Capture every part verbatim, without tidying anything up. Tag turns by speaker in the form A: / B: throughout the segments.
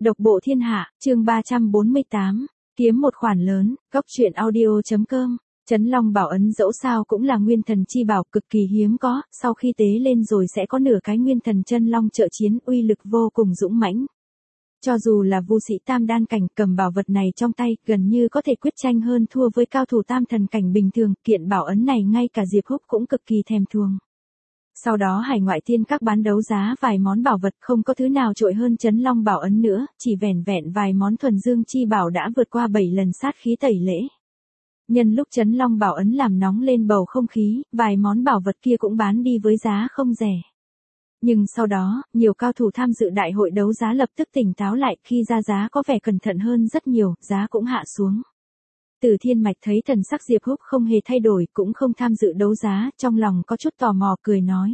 A: Độc bộ thiên hạ, chương ba trăm bốn mươi tám, kiếm một khoản lớn, góc truyện audio.com. Chấn Long Bảo ấn dẫu sao cũng là nguyên thần chi bảo cực kỳ hiếm có, sau khi tế lên rồi sẽ có nửa cái nguyên thần chân long trợ chiến, uy lực vô cùng dũng mãnh. Cho dù là vu sĩ tam đan cảnh cầm bảo vật này trong tay, gần như có thể quyết tranh hơn thua với cao thủ tam thần cảnh bình thường, kiện bảo ấn này ngay cả Diệp Húc cũng cực kỳ thèm thuồng. Sau đó hải ngoại thiên các bán đấu giá vài món bảo vật, không có thứ nào trội hơn Chấn Long Bảo ấn nữa, chỉ vẻn vẹn vài món thuần dương chi bảo đã vượt qua bảy lần sát khí tẩy lễ. Nhân lúc Chấn Long Bảo ấn làm nóng lên bầu không khí, vài món bảo vật kia cũng bán đi với giá không rẻ. Nhưng sau đó, nhiều cao thủ tham dự đại hội đấu giá lập tức tỉnh táo lại, khi ra giá có vẻ cẩn thận hơn rất nhiều, giá cũng hạ xuống. Từ Thiên Mạch thấy thần sắc Diệp Húc không hề thay đổi, cũng không tham dự đấu giá, trong lòng có chút tò mò cười nói.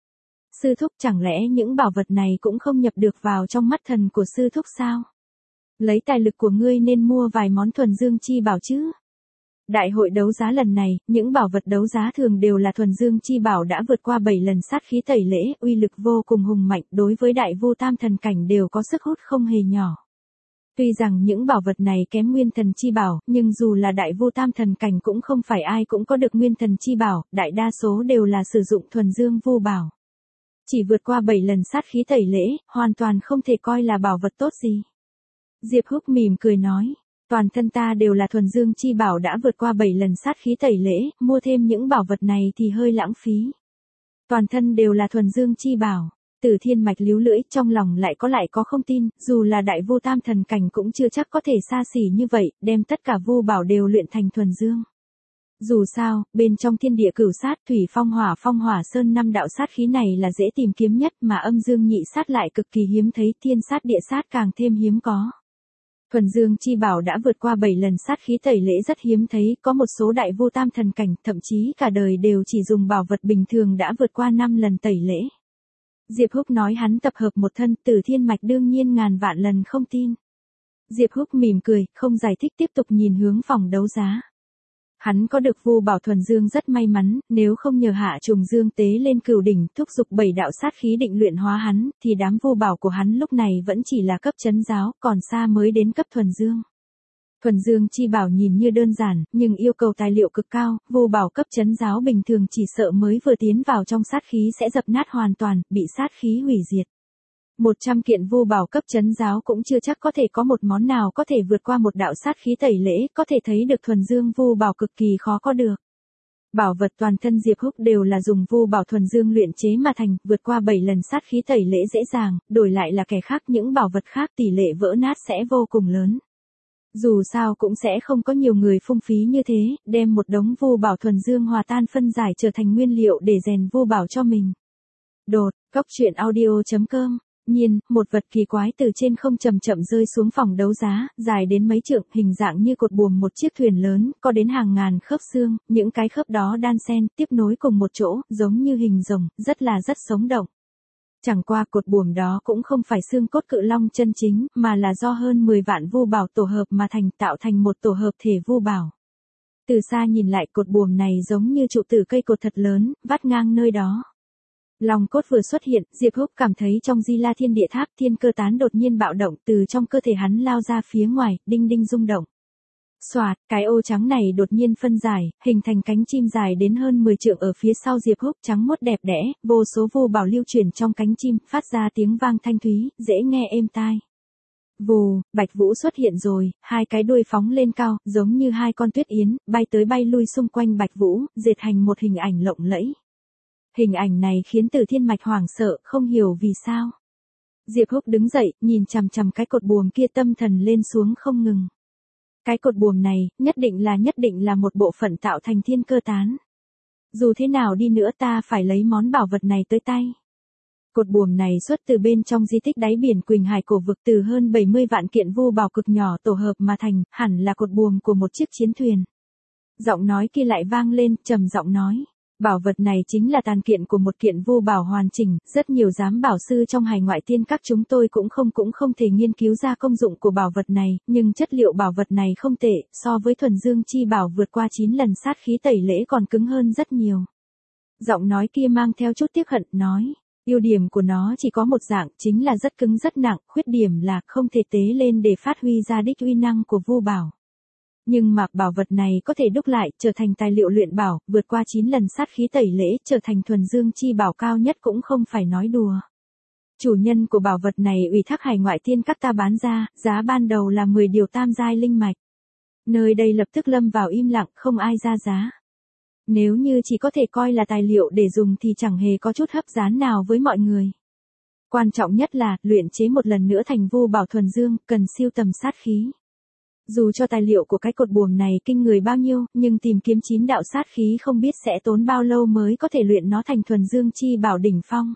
A: Sư thúc, chẳng lẽ những bảo vật này cũng không nhập được vào trong mắt thần của sư thúc sao? Lấy tài lực của ngươi nên mua vài món thuần dương chi bảo chứ? Đại hội đấu giá lần này, những bảo vật đấu giá thường đều là thuần dương chi bảo đã vượt qua bảy lần sát khí tẩy lễ, uy lực vô cùng hùng mạnh, đối với đại vu tam thần cảnh đều có sức hút không hề nhỏ. Tuy rằng những bảo vật này kém nguyên thần chi bảo, nhưng dù là đại vu tam thần cảnh cũng không phải ai cũng có được nguyên thần chi bảo, đại đa số đều là sử dụng thuần dương vu bảo. Chỉ vượt qua bảy lần sát khí tẩy lễ, hoàn toàn không thể coi là bảo vật tốt gì. Diệp Húc mỉm cười nói, toàn thân ta đều là thuần dương chi bảo đã vượt qua bảy lần sát khí tẩy lễ, mua thêm những bảo vật này thì hơi lãng phí. Toàn thân đều là thuần dương chi bảo. Từ Thiên Mạch líu lưỡi, trong lòng lại có lại có không tin, dù là đại vu tam thần cảnh cũng chưa chắc có thể xa xỉ như vậy, đem tất cả vu bảo đều luyện thành thuần dương. Dù sao, bên trong thiên địa cửu sát, thủy phong hỏa phong hỏa sơn năm đạo sát khí này là dễ tìm kiếm nhất, mà âm dương nhị sát lại cực kỳ hiếm thấy, thiên sát địa sát càng thêm hiếm có. Thuần dương chi bảo đã vượt qua bảy lần sát khí tẩy lễ rất hiếm thấy, có một số đại vu tam thần cảnh, thậm chí cả đời đều chỉ dùng bảo vật bình thường đã vượt qua năm lần tẩy lễ. Diệp Húc nói hắn tập hợp một thân, Từ Thiên Mạch đương nhiên ngàn vạn lần không tin. Diệp Húc mỉm cười, không giải thích, tiếp tục nhìn hướng phòng đấu giá. Hắn có được vu bảo thuần dương rất may mắn, nếu không nhờ hạ trùng dương tế lên cửu đỉnh, thúc giục bảy đạo sát khí định luyện hóa hắn, thì đám vu bảo của hắn lúc này vẫn chỉ là cấp chấn giáo, còn xa mới đến cấp thuần dương. Thuần dương chi bảo nhìn như đơn giản, nhưng yêu cầu tài liệu cực cao, vu bảo cấp chấn giáo bình thường chỉ sợ mới vừa tiến vào trong sát khí sẽ dập nát hoàn toàn, bị sát khí hủy diệt. một trăm kiện vu bảo cấp chấn giáo cũng chưa chắc có thể có một món nào có thể vượt qua một đạo sát khí tẩy lễ, có thể thấy được thuần dương vu bảo cực kỳ khó có được. Bảo vật toàn thân Diệp Húc đều là dùng vu bảo thuần dương luyện chế mà thành, vượt qua bảy lần sát khí tẩy lễ dễ dàng, đổi lại là kẻ khác những bảo vật khác tỷ lệ vỡ nát sẽ vô cùng lớn. Dù sao cũng sẽ không có nhiều người phung phí như thế, đem một đống vu bảo thuần dương hòa tan phân giải trở thành nguyên liệu để rèn vu bảo cho mình. Đột, góc truyện audio.com. Nhiên, một vật kỳ quái từ trên không chậm chậm rơi xuống phòng đấu giá, dài đến mấy trượng, hình dạng như cột buồm một chiếc thuyền lớn, có đến hàng ngàn khớp xương, những cái khớp đó đan xen, tiếp nối cùng một chỗ, giống như hình rồng, rất là rất sống động. Chẳng qua cột buồm đó cũng không phải xương cốt cự long chân chính, mà là do hơn mười vạn vu bảo tổ hợp mà thành, tạo thành một tổ hợp thể vu bảo. Từ xa nhìn lại, cột buồm này giống như trụ tử cây cột thật lớn, vắt ngang nơi đó. Long cốt vừa xuất hiện, Diệp Húc cảm thấy trong Di La Thiên Địa Tháp thiên cơ tán đột nhiên bạo động, từ trong cơ thể hắn lao ra phía ngoài, đinh đinh rung động. Xoạt, cái ô trắng này đột nhiên phân giải, hình thành cánh chim dài đến hơn mười trượng ở phía sau Diệp Húc, trắng muốt đẹp đẽ, vô số vu bảo lưu chuyển trong cánh chim, phát ra tiếng vang thanh thúy, dễ nghe êm tai. Vù, Bạch Vũ xuất hiện rồi, hai cái đuôi phóng lên cao, giống như hai con tuyết yến, bay tới bay lui xung quanh Bạch Vũ, dệt thành một hình ảnh lộng lẫy. Hình ảnh này khiến Từ Thiên Mạch hoảng sợ, không hiểu vì sao. Diệp Húc đứng dậy, nhìn chằm chằm cái cột buồm kia, tâm thần lên xuống không ngừng. Cái cột buồm này, nhất định là nhất định là một bộ phận tạo thành thiên cơ tán. Dù thế nào đi nữa ta phải lấy món bảo vật này tới tay. Cột buồm này xuất từ bên trong di tích đáy biển Quỳnh Hải cổ vực, từ hơn bảy mươi vạn kiện vu bảo cực nhỏ tổ hợp mà thành, hẳn là cột buồm của một chiếc chiến thuyền. Giọng nói kia lại vang lên, trầm giọng nói. Bảo vật này chính là tàn kiện của một kiện vu bảo hoàn chỉnh, rất nhiều giám bảo sư trong hải ngoại tiên các chúng tôi cũng không cũng không thể nghiên cứu ra công dụng của bảo vật này, nhưng chất liệu bảo vật này không tệ, so với thuần dương chi bảo vượt qua chín lần sát khí tẩy lễ còn cứng hơn rất nhiều. Giọng nói kia mang theo chút tiếc hận, nói, Ưu điểm của nó chỉ có một dạng, chính là rất cứng rất nặng, khuyết điểm là không thể tế lên để phát huy ra đích uy năng của vu bảo. Nhưng mà bảo vật này có thể đúc lại, trở thành tài liệu luyện bảo, vượt qua chín lần sát khí tẩy lễ, trở thành thuần dương chi bảo cao nhất cũng không phải nói đùa. Chủ nhân của bảo vật này ủy thác Hải Ngoại Tiên Các ta bán ra, giá ban đầu là mười điều tam giai linh mạch. Nơi đây lập tức lâm vào im lặng, không ai ra giá. Nếu như chỉ có thể coi là tài liệu để dùng thì chẳng hề có chút hấp dẫn nào với mọi người. Quan trọng nhất là, luyện chế một lần nữa thành vu bảo thuần dương, cần siêu tầm sát khí. Dù cho tài liệu của cái cột buồm này kinh người bao nhiêu, nhưng tìm kiếm chín đạo sát khí không biết sẽ tốn bao lâu mới có thể luyện nó thành thuần dương chi bảo đỉnh phong.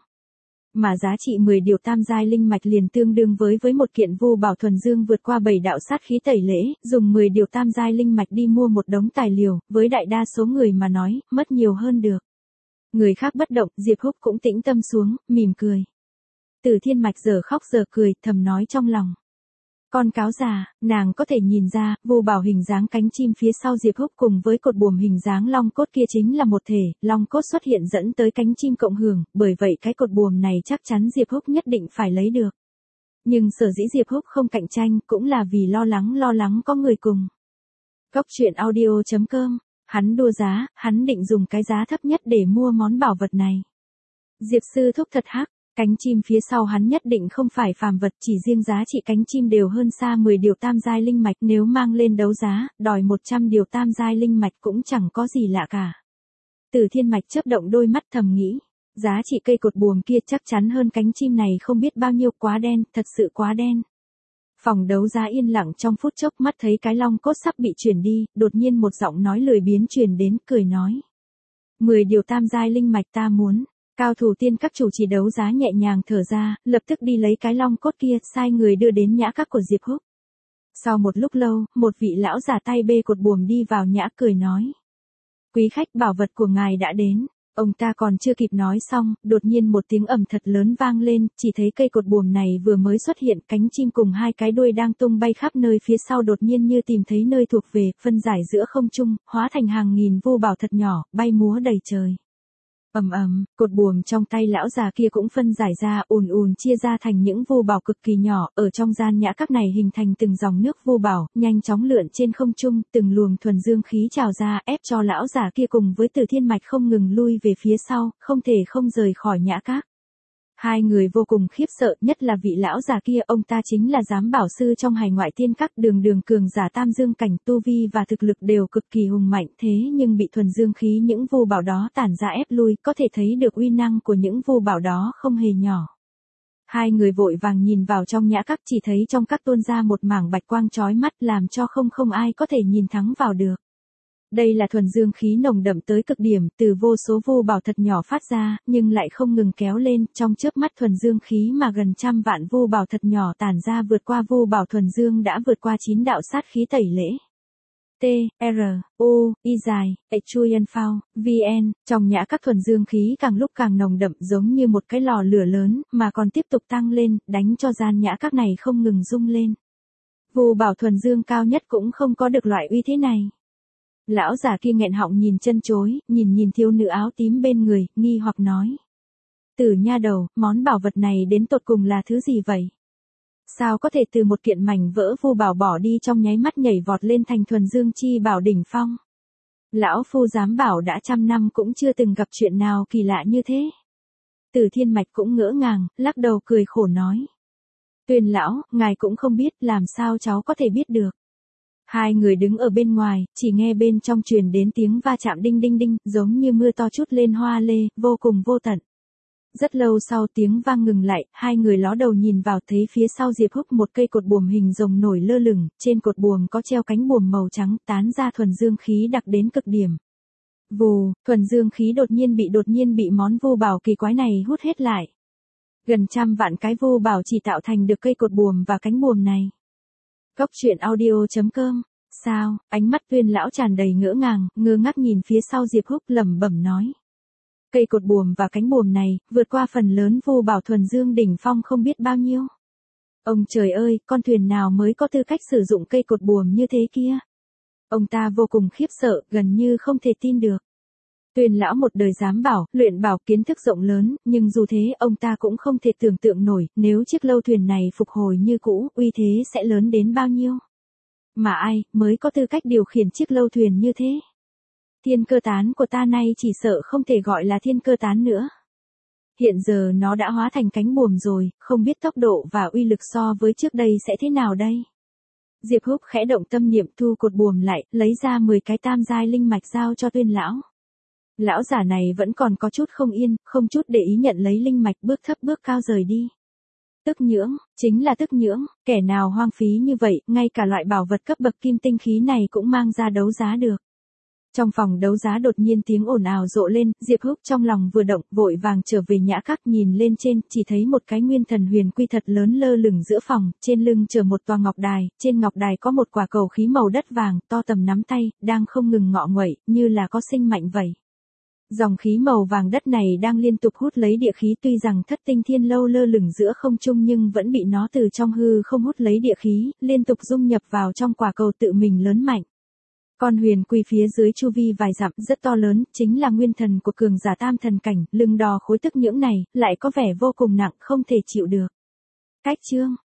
A: Mà giá trị mười điều tam giai linh mạch liền tương đương với với một kiện vu bảo thuần dương vượt qua bảy đạo sát khí tẩy lễ, dùng mười điều tam giai linh mạch đi mua một đống tài liệu, với đại đa số người mà nói, mất nhiều hơn được. Người khác bất động, Diệp Húc cũng tĩnh tâm xuống, mỉm cười. Từ Thiên Mạch giờ khóc giờ cười, thầm nói trong lòng. Con cáo già, nàng có thể nhìn ra, vu bảo hình dáng cánh chim phía sau Diệp Húc cùng với cột buồm hình dáng long cốt kia chính là một thể, long cốt xuất hiện dẫn tới cánh chim cộng hưởng, bởi vậy cái cột buồm này chắc chắn Diệp Húc nhất định phải lấy được. Nhưng sở dĩ Diệp Húc không cạnh tranh cũng là vì lo lắng lo lắng có người cùng. Góc truyện audio chấm com, hắn đua giá, hắn định dùng cái giá thấp nhất để mua món bảo vật này. Diệp sư thúc thật hắc. Cánh chim phía sau hắn nhất định không phải phàm vật, chỉ riêng giá trị cánh chim đều hơn xa mười điều tam giai linh mạch, nếu mang lên đấu giá, đòi một trăm điều tam giai linh mạch cũng chẳng có gì lạ cả. Từ Thiên Mạch chớp động đôi mắt thầm nghĩ, giá trị cây cột buồm kia chắc chắn hơn cánh chim này không biết bao nhiêu, quá đen, thật sự quá đen. Phòng đấu giá yên lặng trong phút chốc, mắt thấy cái long cốt sắp bị chuyển đi, đột nhiên một giọng nói lười biếng truyền đến, cười nói. mười điều tam giai linh mạch ta muốn. Cao thủ tiên các chủ trì đấu giá nhẹ nhàng thở ra, lập tức đi lấy cái long cốt kia, sai người đưa đến nhã các của Diệp Húc. Sau một lúc lâu, một vị lão giả tay bê cột buồm đi vào nhã cười nói. Quý khách, bảo vật của ngài đã đến. Ông ta còn chưa kịp nói xong, đột nhiên một tiếng ầm thật lớn vang lên, chỉ thấy cây cột buồm này vừa mới xuất hiện, cánh chim cùng hai cái đuôi đang tung bay khắp nơi phía sau đột nhiên như tìm thấy nơi thuộc về, phân giải giữa không trung, hóa thành hàng nghìn vu bảo thật nhỏ, bay múa đầy trời. Ầm ầm, cột buồm trong tay lão già kia cũng phân giải ra, ùn ùn chia ra thành những vu bảo cực kỳ nhỏ, ở trong gian nhã các này hình thành từng dòng nước vu bảo, nhanh chóng lượn trên không trung, từng luồng thuần dương khí trào ra, ép cho lão già kia cùng với Từ Thiên Mạch không ngừng lui về phía sau, không thể không rời khỏi nhã các. Hai người vô cùng khiếp sợ, nhất là vị lão già kia, ông ta chính là giám bảo sư trong Hải Ngoại Tiên Các, đường đường cường giả tam dương cảnh, tu vi và thực lực đều cực kỳ hùng mạnh, thế nhưng bị thuần dương khí những vu bảo đó tản ra ép lui, có thể thấy được uy năng của những vu bảo đó không hề nhỏ. Hai người vội vàng nhìn vào trong nhã các, chỉ thấy trong các tuôn ra một mảng bạch quang chói mắt, làm cho không không ai có thể nhìn thẳng vào được. Đây là thuần dương khí nồng đậm tới cực điểm, từ vô số vu bảo thật nhỏ phát ra, nhưng lại không ngừng kéo lên, trong chớp mắt thuần dương khí mà gần trăm vạn vu bảo thật nhỏ tản ra vượt qua vu bảo thuần dương đã vượt qua chín đạo sát khí tẩy lễ. T, R, U, Y dài, H Chuyen Phao, V N, trong nhã các thuần dương khí càng lúc càng nồng đậm giống như một cái lò lửa lớn, mà còn tiếp tục tăng lên, đánh cho gian nhã các này không ngừng rung lên. Vu bảo thuần dương cao nhất cũng không có được loại uy thế này. Lão già kia nghẹn họng nhìn chân chối, nhìn nhìn thiếu nữ áo tím bên người, nghi hoặc nói. Tử nha đầu, món bảo vật này đến tột cùng là thứ gì vậy? Sao có thể từ một kiện mảnh vỡ vu bảo bỏ đi trong nháy mắt nhảy vọt lên thành thuần dương chi bảo đỉnh phong? Lão phu dám bảo đã trăm năm cũng chưa từng gặp chuyện nào kỳ lạ như thế. Từ Thiên Mạch cũng ngỡ ngàng, lắc đầu cười khổ nói. Tuyên lão, ngài cũng không biết, làm sao cháu có thể biết được. Hai người đứng ở bên ngoài, chỉ nghe bên trong truyền đến tiếng va chạm đinh đinh đinh, giống như mưa to chút lên hoa lê, vô cùng vô tận. Rất lâu sau tiếng vang ngừng lại, hai người ló đầu nhìn vào thấy phía sau Diệp Húc một cây cột buồm hình rồng nổi lơ lửng, trên cột buồm có treo cánh buồm màu trắng tán ra thuần dương khí đặc đến cực điểm. Vù, thuần dương khí đột nhiên bị đột nhiên bị món vu bảo kỳ quái này hút hết lại. Gần trăm vạn cái vu bảo chỉ tạo thành được cây cột buồm và cánh buồm này. Góc truyện audio chấm com, sao, ánh mắt Tuyên lão tràn đầy ngỡ ngàng, ngơ ngác nhìn phía sau Diệp Húc lẩm bẩm nói. Cây cột buồm và cánh buồm này, vượt qua phần lớn vu bảo thuần dương đỉnh phong không biết bao nhiêu. Ông trời ơi, con thuyền nào mới có tư cách sử dụng cây cột buồm như thế kia? Ông ta vô cùng khiếp sợ, gần như không thể tin được. Tuyên lão một đời giám bảo, luyện bảo kiến thức rộng lớn, nhưng dù thế ông ta cũng không thể tưởng tượng nổi, nếu chiếc lâu thuyền này phục hồi như cũ, uy thế sẽ lớn đến bao nhiêu. Mà ai, mới có tư cách điều khiển chiếc lâu thuyền như thế? Thiên cơ tán của ta nay chỉ sợ không thể gọi là thiên cơ tán nữa. Hiện giờ nó đã hóa thành cánh buồm rồi, không biết tốc độ và uy lực so với trước đây sẽ thế nào đây? Diệp Húc khẽ động tâm niệm thu cột buồm lại, lấy ra mười cái tam giai linh mạch giao cho Tuyên lão. Lão giả này vẫn còn có chút không yên, không chút để ý nhận lấy linh mạch, bước thấp bước cao rời đi. Tức nhưỡng, chính là tức nhưỡng, kẻ nào hoang phí như vậy, ngay cả loại bảo vật cấp bậc kim tinh khí này cũng mang ra đấu giá được. Trong phòng đấu giá đột nhiên tiếng ồn ào rộ lên, Diệp Húc trong lòng vừa động, vội vàng trở về nhã các, nhìn lên trên, chỉ thấy một cái nguyên thần huyền quy thật lớn lơ lửng giữa phòng, trên lưng chở một tòa ngọc đài, trên ngọc đài có một quả cầu khí màu đất vàng, to tầm nắm tay, đang không ngừng ngọ nguậy, như là có sinh mạnh vậy. Dòng khí màu vàng đất này đang liên tục hút lấy địa khí, tuy rằng thất tinh thiên lâu lơ lửng giữa không trung nhưng vẫn bị nó từ trong hư không hút lấy địa khí, liên tục dung nhập vào trong quả cầu tự mình lớn mạnh. Con huyền quy phía dưới chu vi vài dặm rất to lớn, chính là nguyên thần của cường giả tam thần cảnh, lưng đò khối tức nhưỡng này, lại có vẻ vô cùng nặng, không thể chịu được. Cách chương